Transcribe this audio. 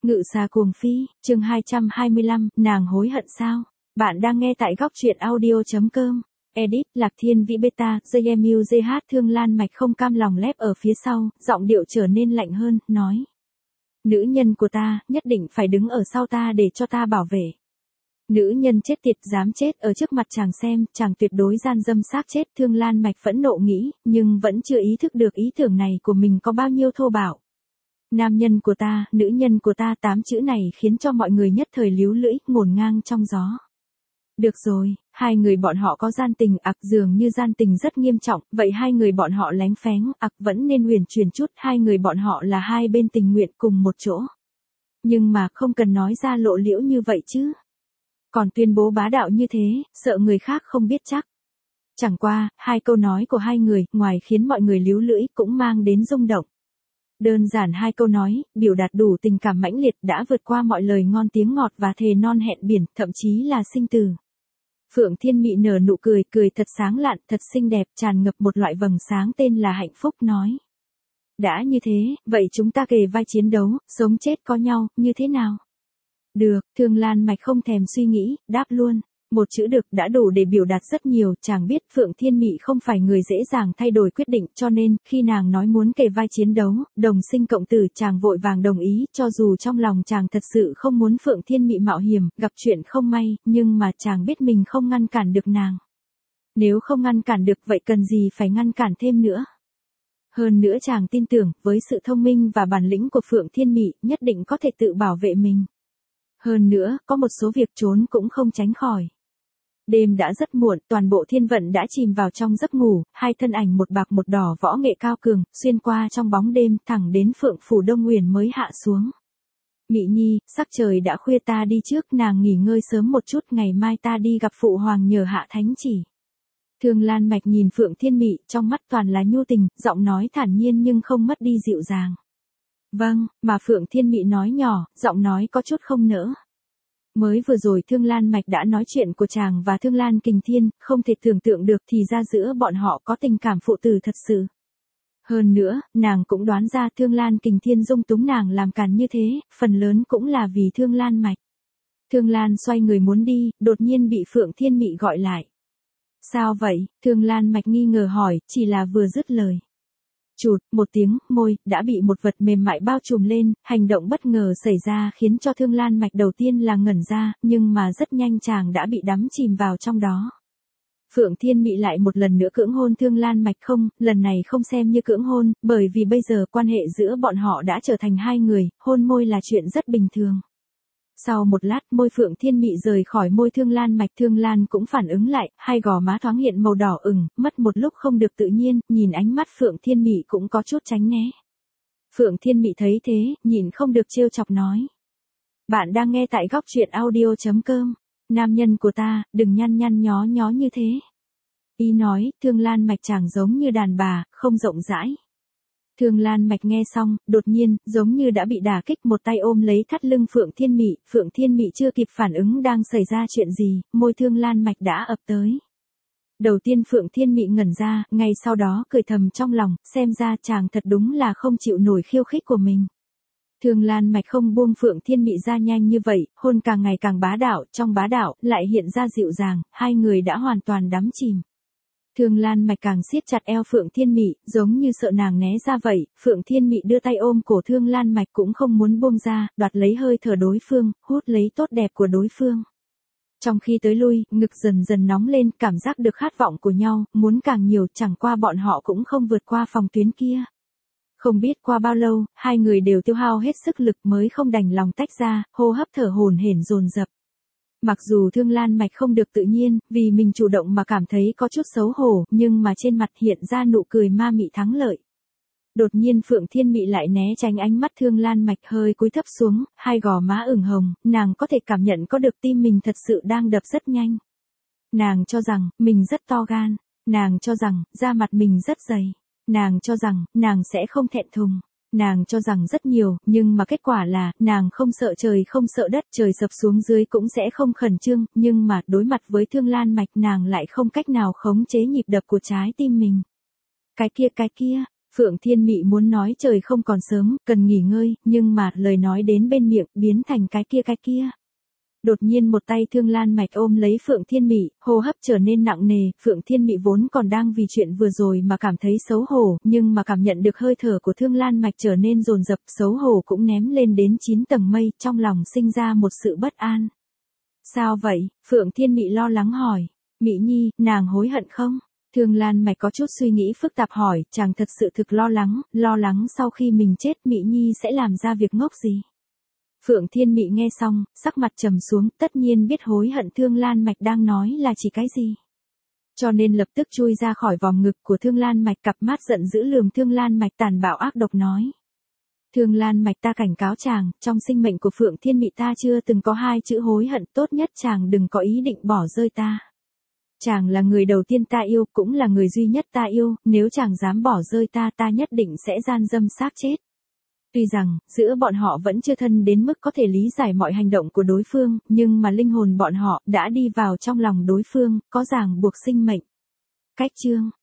Ngự xà cuồng phi, chương 225, nàng hối hận sao? Bạn đang nghe tại góc truyện audio.com. Edit, Lạc Thiên Vĩ Beta, JMUJH Thương Lan Mạch không cam lòng lép ở phía sau, giọng điệu trở nên lạnh hơn, nói. Nữ nhân của ta, nhất định phải đứng ở sau ta để cho ta bảo vệ. Nữ nhân chết tiệt dám chết ở trước mặt chàng xem, chàng tuyệt đối gian dâm xác chết. Thương Lan Mạch phẫn nộ nghĩ, nhưng vẫn chưa ý thức được ý tưởng này của mình có bao nhiêu thô bạo. Nam nhân của ta, nữ nhân của ta, 8 chữ này khiến cho mọi người nhất thời líu lưỡi, ngổn ngang trong gió. Được rồi, hai người bọn họ có gian tình, dường như gian tình rất nghiêm trọng, vậy hai người bọn họ lén phén, vẫn nên huyền truyền chút, hai người bọn họ là hai bên tình nguyện cùng một chỗ. Nhưng mà không cần nói ra lộ liễu như vậy chứ. Còn tuyên bố bá đạo như thế, sợ người khác không biết chắc. Chẳng qua, hai câu nói của hai người, ngoài khiến mọi người líu lưỡi, cũng mang đến rung động. Đơn giản hai câu nói, biểu đạt đủ tình cảm mãnh liệt đã vượt qua mọi lời ngon tiếng ngọt và thề non hẹn biển, thậm chí là sinh tử. Phượng Thiên Mị nở nụ cười, cười thật sáng lạn, thật xinh đẹp, tràn ngập một loại vầng sáng tên là hạnh phúc, nói. Đã như thế, vậy chúng ta kề vai chiến đấu, sống chết có nhau, như thế nào? Được, Thương Lan Mạch không thèm suy nghĩ, đáp luôn. Một chữ được đã đủ để biểu đạt rất nhiều, chàng biết Phượng Thiên Mị không phải người dễ dàng thay đổi quyết định, cho nên, khi nàng nói muốn kề vai chiến đấu, đồng sinh cộng tử, chàng vội vàng đồng ý, cho dù trong lòng chàng thật sự không muốn Phượng Thiên Mị mạo hiểm, gặp chuyện không may, nhưng mà chàng biết mình không ngăn cản được nàng. Nếu không ngăn cản được vậy cần gì phải ngăn cản thêm nữa. Hơn nữa chàng tin tưởng, với sự thông minh và bản lĩnh của Phượng Thiên Mị, nhất định có thể tự bảo vệ mình. Hơn nữa, có một số việc trốn cũng không tránh khỏi. Đêm đã rất muộn, toàn bộ thiên vận đã chìm vào trong giấc ngủ, hai thân ảnh một bạc một đỏ võ nghệ cao cường, xuyên qua trong bóng đêm, thẳng đến Phượng Phủ Đông Nguyền mới hạ xuống. Mị Nhi, sắc trời đã khuya, ta đi trước, nàng nghỉ ngơi sớm một chút, ngày mai ta đi gặp Phụ Hoàng nhờ hạ thánh chỉ. Thương Lan Mạch nhìn Phượng Thiên Mị, trong mắt toàn là nhu tình, giọng nói thản nhiên nhưng không mất đi dịu dàng. Vâng, mà Phượng Thiên Mị nói nhỏ, giọng nói có chút không nỡ. Mới vừa rồi Thương Lan Mạch đã nói chuyện của chàng và Thương Lan Kình Thiên, không thể tưởng tượng được thì ra giữa bọn họ có tình cảm phụ tử thật sự. Hơn nữa, nàng cũng đoán ra Thương Lan Kình Thiên dung túng nàng làm càn như thế, phần lớn cũng là vì Thương Lan Mạch. Thương Lan xoay người muốn đi, đột nhiên bị Phượng Thiên Mị gọi lại. Sao vậy? Thương Lan Mạch nghi ngờ hỏi, chỉ là vừa dứt lời. Chụt, một tiếng, môi, đã bị một vật mềm mại bao trùm lên, hành động bất ngờ xảy ra khiến cho Thương Lan Mạch đầu tiên là ngẩn ra, nhưng mà rất nhanh chàng đã bị đắm chìm vào trong đó. Phượng Thiên Mị lại một lần nữa cưỡng hôn Thương Lan Mạch không, lần này không xem như cưỡng hôn, bởi vì bây giờ quan hệ giữa bọn họ đã trở thành hai người, hôn môi là chuyện rất bình thường. Sau một lát, môi Phượng Thiên Mị rời khỏi môi Thương Lan Mạch, Thương Lan cũng phản ứng lại, hai gò má thoáng hiện màu đỏ ửng, mất một lúc không được tự nhiên, nhìn ánh mắt Phượng Thiên Mị cũng có chút tránh né. Phượng Thiên Mị thấy thế, nhìn không được trêu chọc nói. Bạn đang nghe tại góc truyện audio.com. Nam nhân của ta, đừng nhăn nhăn nhó nhó như thế. Ý nói, Thương Lan Mạch chàng giống như đàn bà, không rộng rãi. Thương Lan Mạch nghe xong, đột nhiên, giống như đã bị đả kích, một tay ôm lấy thắt lưng Phượng Thiên Mị chưa kịp phản ứng đang xảy ra chuyện gì, môi Thương Lan Mạch đã ập tới. Đầu tiên Phượng Thiên Mị ngẩn ra, ngay sau đó cười thầm trong lòng, xem ra chàng thật đúng là không chịu nổi khiêu khích của mình. Thương Lan Mạch không buông Phượng Thiên Mị ra nhanh như vậy, hôn càng ngày càng bá đạo, trong bá đạo, lại hiện ra dịu dàng, hai người đã hoàn toàn đắm chìm. Thương Lan Mạch càng siết chặt eo Phượng Thiên Mị, giống như sợ nàng né ra vậy, Phượng Thiên Mị đưa tay ôm cổ Thương Lan Mạch cũng không muốn buông ra, đoạt lấy hơi thở đối phương, hút lấy tốt đẹp của đối phương. Trong khi tới lui, ngực dần dần nóng lên, cảm giác được khát vọng của nhau, muốn càng nhiều, chẳng qua bọn họ cũng không vượt qua phòng tuyến kia. Không biết qua bao lâu, hai người đều tiêu hao hết sức lực mới không đành lòng tách ra, hô hấp thở hổn hển dồn dập. Mặc dù Thương Lan Mạch không được tự nhiên, vì mình chủ động mà cảm thấy có chút xấu hổ, nhưng mà trên mặt hiện ra nụ cười ma mị thắng lợi. Đột nhiên Phượng Thiên Mị lại né tránh ánh mắt Thương Lan Mạch, hơi cúi thấp xuống, hai gò má ửng hồng, nàng có thể cảm nhận có được tim mình thật sự đang đập rất nhanh. Nàng cho rằng, mình rất to gan. Nàng cho rằng, da mặt mình rất dày. Nàng cho rằng, nàng sẽ không thẹn thùng. Nàng cho rằng rất nhiều, nhưng mà kết quả là, nàng không sợ trời không sợ đất, trời sập xuống dưới cũng sẽ không khẩn trương, nhưng mà, đối mặt với Thương Lan Mạch nàng lại không cách nào khống chế nhịp đập của trái tim mình. Cái kia, Phượng Thiên Mị muốn nói trời không còn sớm, cần nghỉ ngơi, nhưng mà lời nói đến bên miệng biến thành cái kia. Đột nhiên một tay Thương Lan Mạch ôm lấy Phượng Thiên Mị, hô hấp trở nên nặng nề, Phượng Thiên Mị vốn còn đang vì chuyện vừa rồi mà cảm thấy xấu hổ, nhưng mà cảm nhận được hơi thở của Thương Lan Mạch trở nên dồn dập, xấu hổ cũng ném lên đến 9 tầng mây, trong lòng sinh ra một sự bất an. Sao vậy? Phượng Thiên Mị lo lắng hỏi. Mị Nhi, nàng hối hận không? Thương Lan Mạch có chút suy nghĩ phức tạp hỏi, chàng thật sự thực lo lắng sau khi mình chết Mị Nhi sẽ làm ra việc ngốc gì. Phượng Thiên Mị nghe xong, sắc mặt trầm xuống, tất nhiên biết hối hận Thương Lan Mạch đang nói là chỉ cái gì. Cho nên lập tức chui ra khỏi vòng ngực của Thương Lan Mạch, cặp mắt giận dữ lườm Thương Lan Mạch, tàn bạo ác độc nói. Thương Lan Mạch, ta cảnh cáo chàng, trong sinh mệnh của Phượng Thiên Mị ta chưa từng có 2 chữ hối hận, tốt nhất chàng đừng có ý định bỏ rơi ta. Chàng là người đầu tiên ta yêu, cũng là người duy nhất ta yêu, nếu chàng dám bỏ rơi ta, ta nhất định sẽ gian dâm xác chết. Tuy rằng, giữa bọn họ vẫn chưa thân đến mức có thể lý giải mọi hành động của đối phương, nhưng mà linh hồn bọn họ đã đi vào trong lòng đối phương, có ràng buộc sinh mệnh. Cách chương